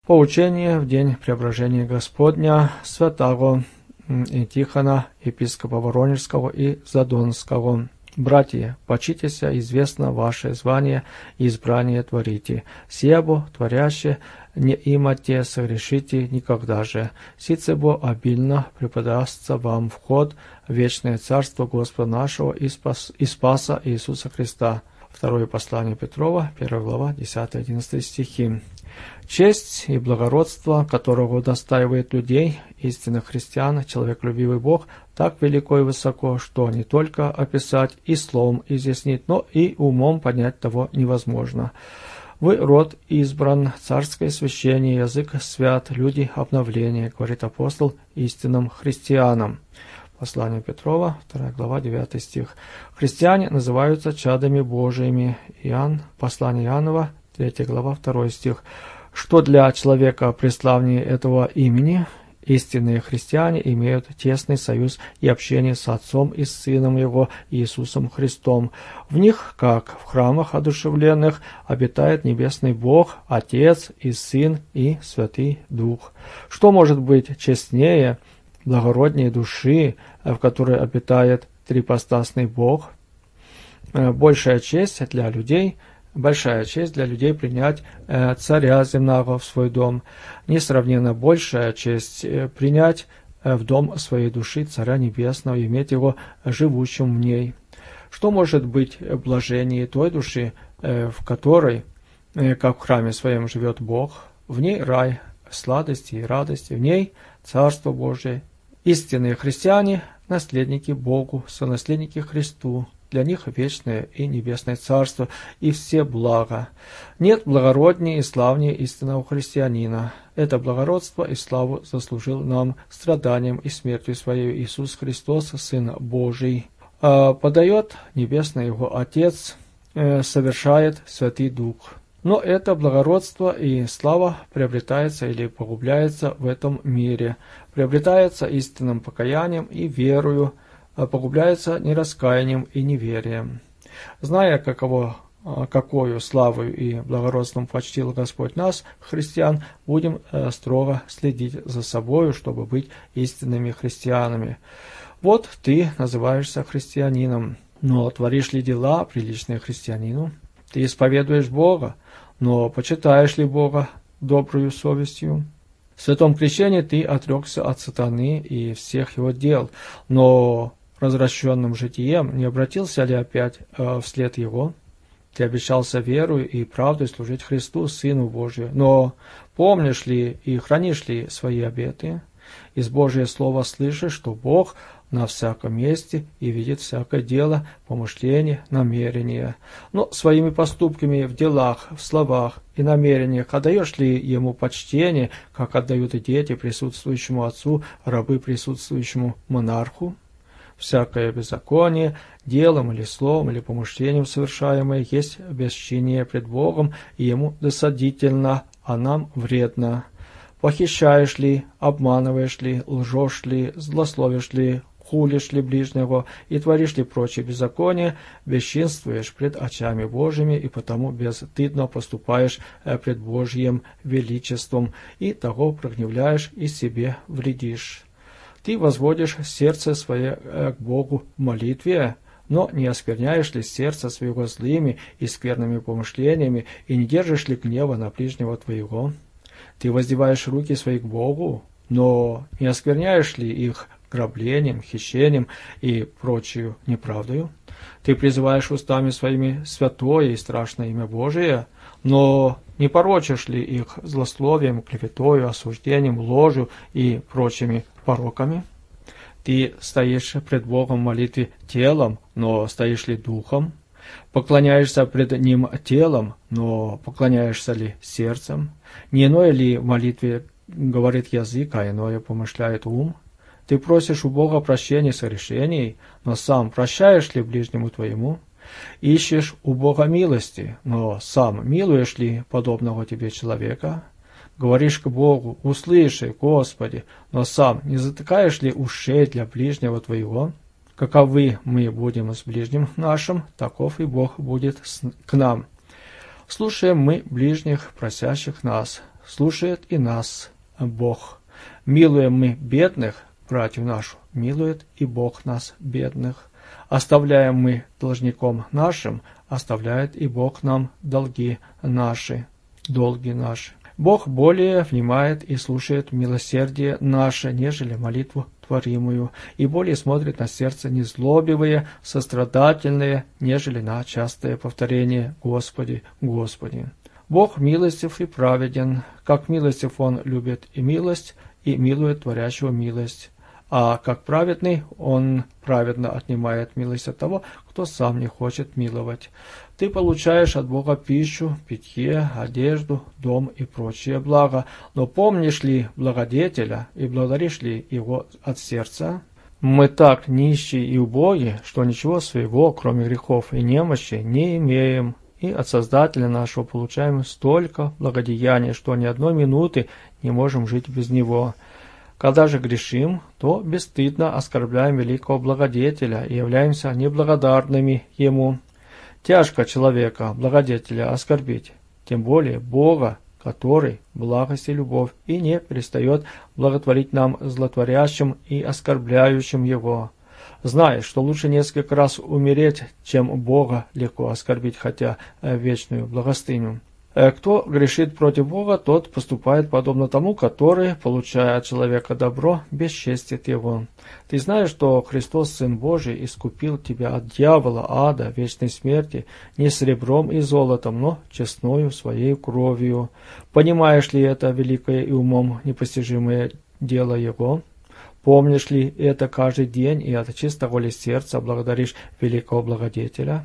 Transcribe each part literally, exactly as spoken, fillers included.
Поучение в день преображения Господня святаго Тихона, епископа Воронежского и Задонского. Братья, почитеся, известно ваше звание и избрание творите. Себо, творяще, не имате, согрешите никогда же. Сицебо обильно преподастся вам вход в вечное царство Господа нашего и, спас, и Спаса Иисуса Христа. Второе послание Петрова, первая глава, десятый-одиннадцатый стихи. Честь и благородство, которого удостаивает людей, истинных христиан, человеколюбивый Бог, так велико и высоко, что не только описать и словом изъяснить, но и умом понять того невозможно. Вы род избран, царское священие, язык свят, люди обновления, говорит апостол истинным христианам. Послание Петрова, вторая глава, девятый стих. Христиане называются чадами Божиими. Иоанн, послание Иоаннова, третья глава, второй стих. Что для человека преславнее этого имени? Истинные христиане имеют тесный союз и общение с Отцом и с Сыном Его, Иисусом Христом. В них, как в храмах одушевленных, обитает Небесный Бог, Отец и Сын и Святый Дух. Что может быть честнее, благороднее души, в которой обитает трипостасный Бог? Большая честь для людей – Большая честь для людей принять э, царя земного в свой дом. Несравненно большая честь э, принять э, в дом своей души царя небесного и иметь его живущим в ней. Что может быть блаженнее той души, э, в которой, э, как в храме своем, живет Бог? В ней рай, сладости и радости, в ней Царство Божие. Истинные христиане – наследники Богу, сонаследники Христу. Для них вечное и небесное царство и все блага. Нет благороднее и славнее истинного христианина. Это благородство и славу заслужил нам страданием и смертью своей Иисус Христос, Сын Божий. А подает небесный Его Отец, э, совершает Святый Дух. Но это благородство и слава приобретается или погубляется в этом мире. Приобретается истинным покаянием и верою, погубляется нераскаянием и неверием. Зная, каково, какую славу и благородством почтил Господь нас, христиан, будем строго следить за собою, чтобы быть истинными христианами. Вот ты называешься христианином, но творишь ли дела, приличные христианину? Ты исповедуешь Бога, но почитаешь ли Бога добрую совестью? В святом крещении ты отрекся от сатаны и всех его дел, но развращенным житием не обратился ли опять э, вслед его? Ты обещался верою и правдой служить Христу, Сыну Божию, но помнишь ли и хранишь ли свои обеты? Из Божия слова слышишь, что Бог на всяком месте и видит всякое дело, помышление, намерение. Но своими поступками в делах, в словах и намерениях отдаешь ли Ему почтение, как отдают и дети присутствующему Отцу, рабы присутствующему монарху? Всякое беззаконие, делом или словом, или помышлением совершаемое, есть бесчиние пред Богом, и Ему досадительно, а нам вредно. Похищаешь ли, обманываешь ли, лжешь ли, злословишь ли, хулишь ли ближнего и творишь ли прочие беззакония, бесчинствуешь пред очами Божьими и потому безстыдно поступаешь пред Божьим величеством, и того прогневляешь и себе вредишь. Ты возводишь сердце свое к Богу в молитве, но не оскверняешь ли сердце своего злыми и скверными помышлениями, и не держишь ли гнева на ближнего твоего? Ты воздеваешь руки свои к Богу, но не оскверняешь ли их граблением, хищением и прочую неправдою? Ты призываешь устами своими святое и страшное имя Божие, но не порочишь ли их злословием, клеветою, осуждением, ложью и прочими пороками? Ты стоишь пред Богом в молитве телом, но стоишь ли духом? Поклоняешься пред Ним телом, но поклоняешься ли сердцем? Не иное ли в молитве говорит язык, а иное помышляет ум? Ты просишь у Бога прощения согрешений, но сам прощаешь ли ближнему твоему? Ищешь у Бога милости, но сам милуешь ли подобного тебе человека? Говоришь к Богу: услыши, Господи, но сам не затыкаешь ли ушей для ближнего твоего? Каковы мы будем с ближним нашим, таков и Бог будет к нам. Слушаем мы ближних, просящих нас, слушает и нас Бог. Милуем мы бедных, братью нашу, милует и Бог нас, бедных. Оставляем мы должником нашим, оставляет и Бог нам долги наши, долги наши. Бог более внимает и слушает милосердие наше, нежели молитву творимую, и более смотрит на сердце незлобивые, сострадательные, нежели на частое повторение «Господи, Господи». Бог милостив и праведен, как милостив Он любит и милость, и милует творящего милость. А как праведный, Он праведно отнимает милость от того, кто сам не хочет миловать. Ты получаешь от Бога пищу, питье, одежду, дом и прочие блага. Но помнишь ли благодетеля и благодаришь ли его от сердца? Мы так нищие и убоги, что ничего своего, кроме грехов и немощи, не имеем. И от Создателя нашего получаем столько благодеяния, что ни одной минуты не можем жить без Него. Когда же грешим, то бесстыдно оскорбляем великого благодетеля и являемся неблагодарными Ему. Тяжко человека, благодетеля, оскорбить, тем более Бога, который благость и любовь, и не перестает благотворить нам злотворящим и оскорбляющим Его. Знай, что лучше несколько раз умереть, чем Бога легко оскорбить, хотя вечную благостыню. Кто грешит против Бога, тот поступает подобно тому, который, получая от человека добро, бесчестит его. Ты знаешь, что Христос, Сын Божий, искупил тебя от дьявола, ада, вечной смерти, не серебром и золотом, но честною своей кровью. Понимаешь ли это великое и умом непостижимое дело Его? Помнишь ли это каждый день и от чистого ли сердца благодаришь великого благодетеля?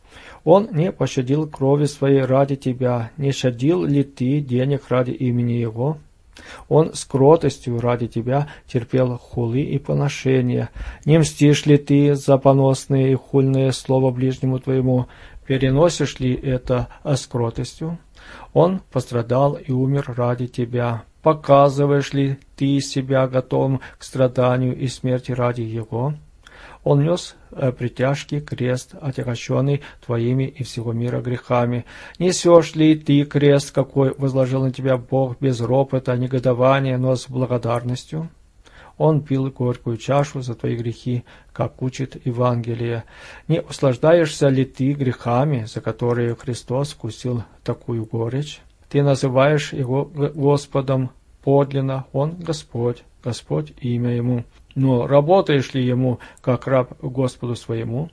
Он не пощадил крови своей ради тебя, не щадил ли ты денег ради имени Его? Он с кротостью ради тебя терпел хулы и поношения. Не мстишь ли ты за поносные и хульные слова ближнему твоему? Переносишь ли это с кротостью? Он пострадал и умер ради тебя. Показываешь ли ты себя готовым к страданию и смерти ради Его? Он нес притяжкий крест, отягощенный твоими и всего мира грехами. Несешь ли ты крест, какой возложил на тебя Бог, без ропота, негодования, но с благодарностью? Он пил горькую чашу за твои грехи, как учит Евангелие. Не услаждаешься ли ты грехами, за которые Христос вкусил такую горечь? Ты называешь Его Господом подлинно, Он Господь, Господь имя Ему. Но работаешь ли Ему, как раб Господу своему?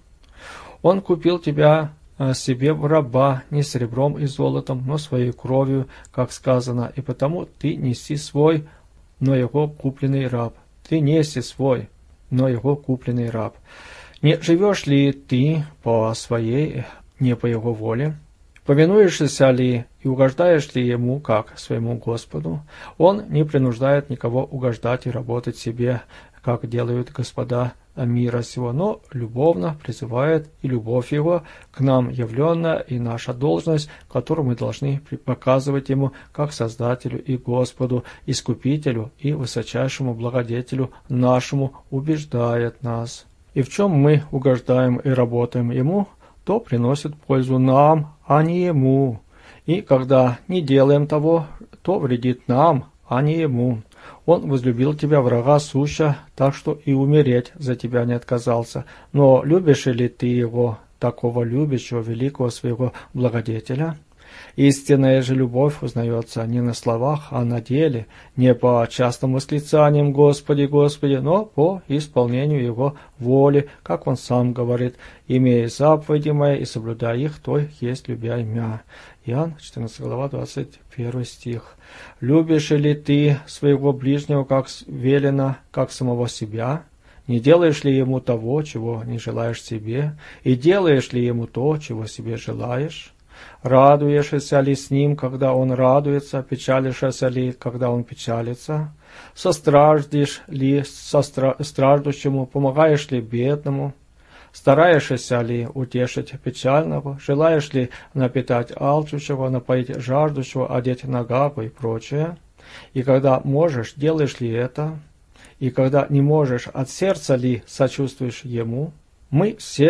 Он купил тебя себе в раба не серебром и золотом, но своей кровью, как сказано, и потому ты неси свой, но Его купленный раб. Ты неси свой, но Его купленный раб. Не живешь ли ты по своей, не по Его воле? Повинуешься ли и угождаешь ли Ему, как своему Господу? Он не принуждает никого угождать и работать себе, как делают господа мира сего, но любовно призывает, и любовь Его к нам явленная, и наша должность, которую мы должны показывать Ему как Создателю и Господу, Искупителю и высочайшему благодетелю нашему, убеждает нас. И в чем мы угождаем и работаем Ему, то приносит пользу нам, а не Ему. И когда не делаем того, то вредит нам, а не Ему. Он возлюбил тебя, врага суща, так что и умереть за тебя не отказался. Но любишь ли ты Его, такого любящего, великого своего благодетеля? Истинная же любовь узнается не на словах, а на деле, не по частым восклицаниям «Господи, Господи», но по исполнению Его воли, как Он сам говорит: «Имея заповеди мои и соблюдай их, то есть любя имя». Иоанн, четырнадцатая глава, двадцать первый стих. «Любишь ли ты своего ближнего, как велено, как самого себя? Не делаешь ли ему того, чего не желаешь себе? И делаешь ли ему то, чего себе желаешь? Радуешься ли с ним, когда он радуется? Печалишься ли, когда он печалится? Состраждешь ли состра... страждущему? Помогаешь ли бедному? Стараешься ли утешить печального? Желаешь ли напитать алчущего, напоить жаждущего, одеть нагапу и прочее? И когда можешь, делаешь ли это? И когда не можешь, от сердца ли сочувствуешь ему? Мы все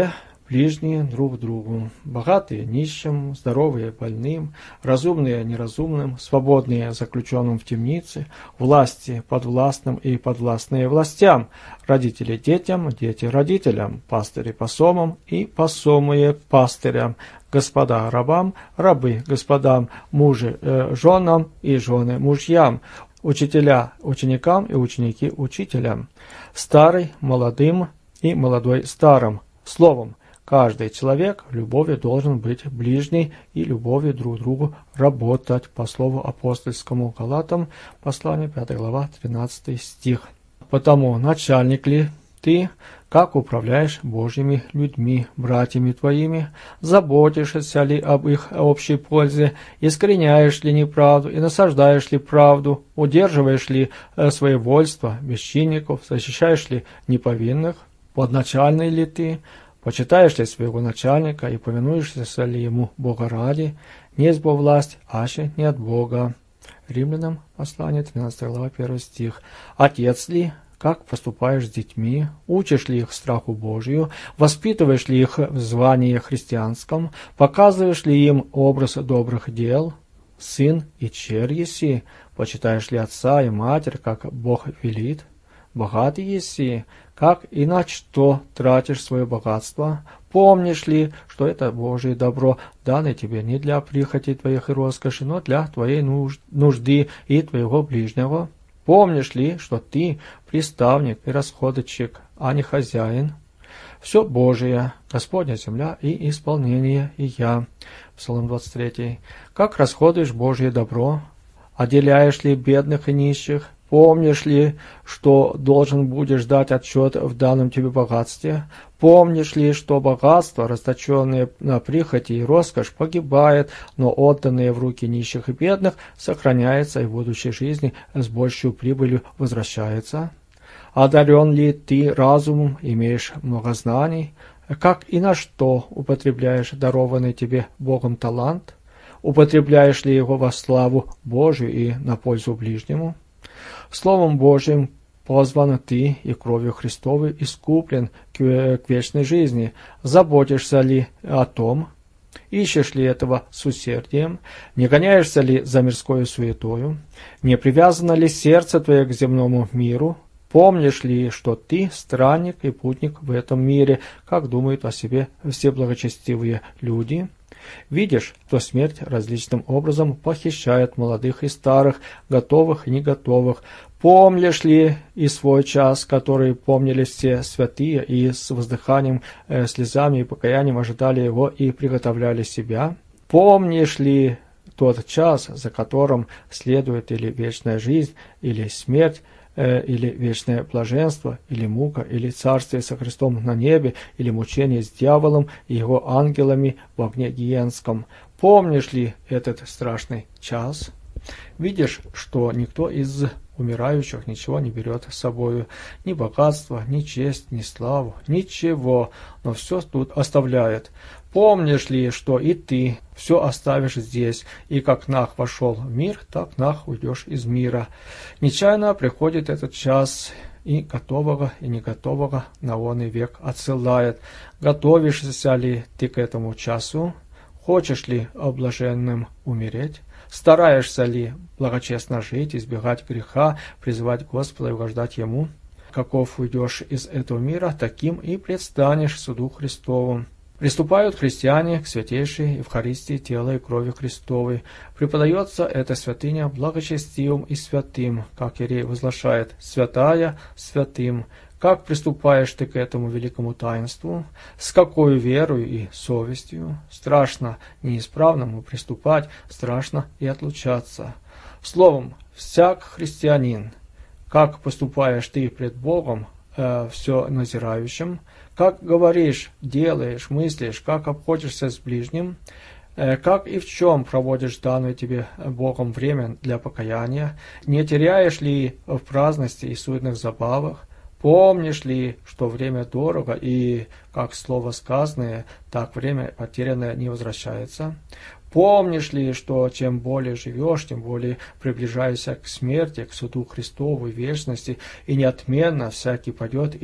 ближние друг другу, богатые нищим, здоровые больным, разумные неразумным, свободные заключенным в темнице, власти подвластным и подвластные властям, родители детям, дети родителям, пастыри посомам и посомые пастырям, господа рабам, рабы господам, мужи э, женам и жены мужьям, учителя ученикам и ученики учителям, старый молодым и молодой старым. Словом, каждый человек любовью должен быть ближний и любовью друг другу работать, по слову апостольскому Галатам, послание пятая глава, тринадцатый стих. Потому начальник ли ты, как управляешь Божьими людьми, братьями твоими, заботишься ли об их общей пользе, искореняешь ли неправду и насаждаешь ли правду, удерживаешь ли своевольство бесчинников, защищаешь ли неповинных, подначальный ли ты, почитаешь ли своего начальника и повинуешься ли ему Бога ради, не есть бо власть, аще не от Бога. Римлянам послание тринадцатая глава, первый стих. Отец ли, как поступаешь с детьми, учишь ли их страху Божию, воспитываешь ли их в звании христианском, показываешь ли им образ добрых дел, сын и черь еси, почитаешь ли отца и матерь, как Бог велит, богатый еси, как и на что тратишь свое богатство, помнишь ли, что это Божие добро, данное тебе не для прихоти твоих и роскоши, но для твоей нужды и твоего ближнего? Помнишь ли, что ты приставник и расходочек, а не хозяин? Все Божие, Господня земля и исполнение, и я. Псалом двадцать три. Как расходуешь Божие добро? Отделяешь ли бедных и нищих? Помнишь ли, что должен будешь дать отчет в данном тебе богатстве? Помнишь ли, что богатство, расточенное на прихоти и роскошь, погибает, но отданное в руки нищих и бедных, сохраняется и в будущей жизни с большей прибылью возвращается? Одарен ли ты разумом, имеешь много знаний? Как и на что употребляешь дарованный тебе Богом талант? Употребляешь ли его во славу Божию и на пользу ближнему? Словом Божьим позван ты и кровью Христовой искуплен к вечной жизни. Заботишься ли о том? Ищешь ли этого с усердием? Не гоняешься ли за мирскою суетою? Не привязано ли сердце твое к земному миру? Помнишь ли, что ты странник и путник в этом мире, как думают о себе все благочестивые люди? Видишь, что смерть различным образом похищает молодых и старых, готовых и не готовых. Помнишь ли и свой час, который помнили все святые, и с воздыханием, э, слезами и покаянием ожидали его и приготовляли себя? Помнишь ли тот час, за которым следует или вечная жизнь, или смерть, или вечное блаженство, или мука, или царствие со Христом на небе, или мучение с дьяволом и его ангелами в огне гиенском? Помнишь ли этот страшный час? Видишь, что никто из умирающих ничего не берет с собою, ни богатства, ни честь, ни славу, ничего, но все тут оставляет. Помнишь ли, что и ты все оставишь здесь, и как Нах вошел в мир, так Нах уйдешь из мира. Нечаянно приходит этот час, и готового, и не готового на оный век отсылает. Готовишься ли ты к этому часу? Хочешь ли блаженным умереть? Стараешься ли благочестно жить, избегать греха, призывать Господа и угождать Ему? Каков уйдешь из этого мира, таким и предстанешь суду Христову. Приступают христиане к святейшей Евхаристии тела и крови Христовой. Преподается эта святыня благочестивым и святым, как Иерей возглашает, святая святым. Как приступаешь ты к этому великому таинству? С какой верою и совестью? Страшно неисправному приступать, страшно и отлучаться. Словом, всяк христианин, как поступаешь ты пред Богом, э, все назирающим, как говоришь, делаешь, мыслишь, как обходишься с ближним, э, как и в чем проводишь данное тебе Богом время для покаяния, не теряешь ли в праздности и суетных забавах, помнишь ли, что время дорого, и как слово сказанное, так время потерянное не возвращается? Помнишь ли, что чем более живешь, тем более приближаешься к смерти, к суду Христову и вечности, и неотменно всякий падет или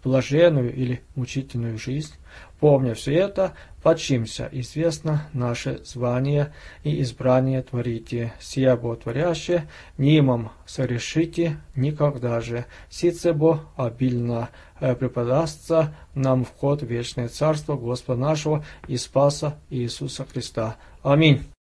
блаженную или мучительную жизнь. Помня все это, почимся известно наше звание и избрание творите, сия бо творяще, нимом сорешите никогда же, сице бо обильно преподастся нам вход в вечное царство Господа нашего и Спаса Иисуса Христа. Аминь.